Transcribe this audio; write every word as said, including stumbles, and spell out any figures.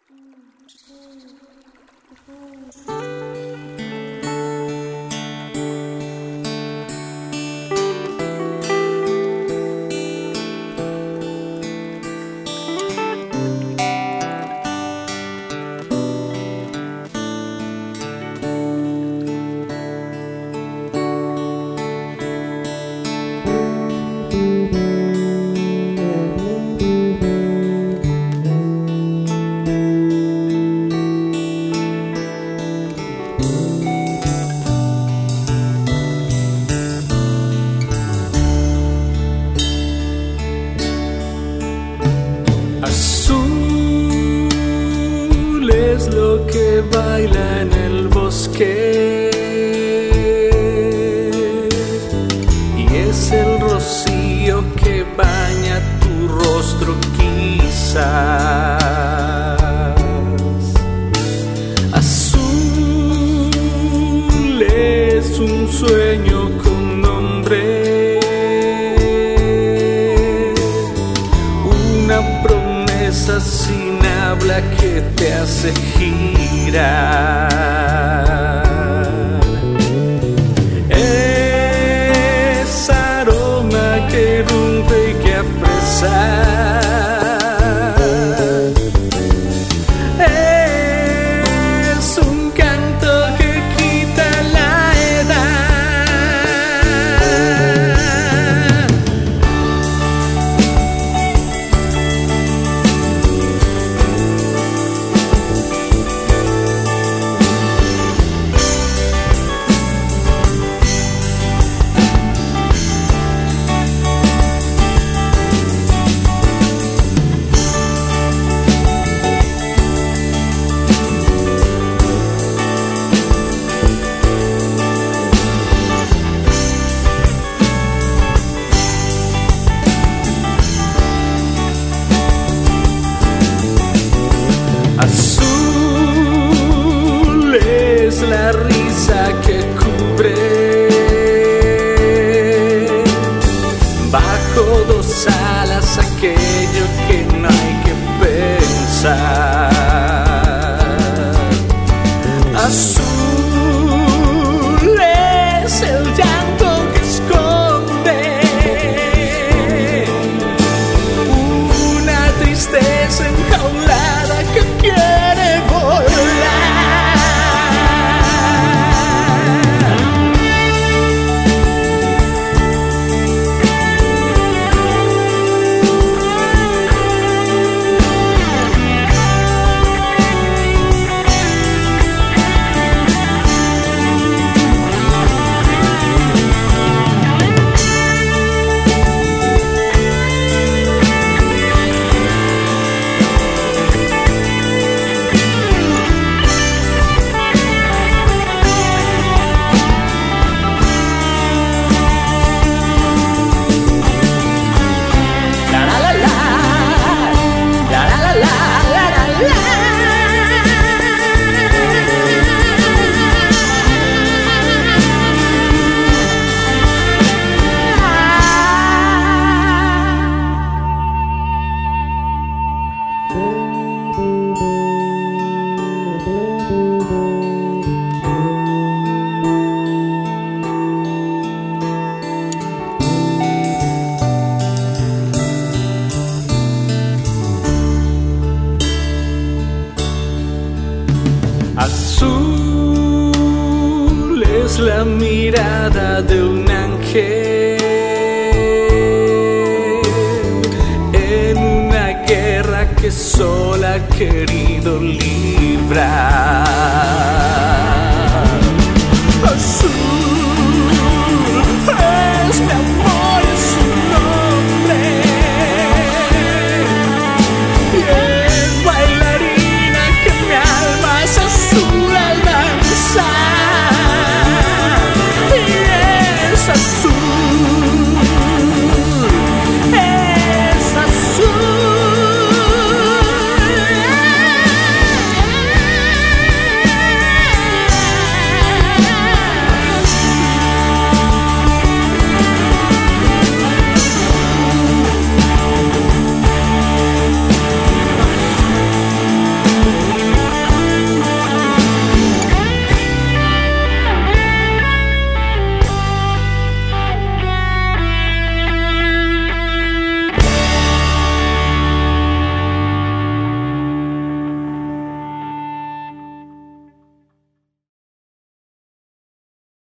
Azul es lo que baila en el bosque y es el rocío que baña tu rostro quizás. Azul es un sueño con nombre, una promesa sin habla que te hace girar. Es aroma que irrumpe y que apresa. Es un canto que quita la edad. Azul es la risa que cubre bajo dos alas aquello que no hay que pensar. Azul es el llanto que esconde una tristeza enjaulada que quiere volar. Azul es la mirada de un ángel en una guerra que sola ha querido librar. Azul es mi amor.